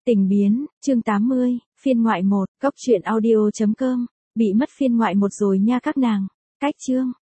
Tình biến, chương 80, phiên ngoại 1, cóc truyện audio.com, bị mất phiên ngoại 1 rồi nha các nàng. Cách chương.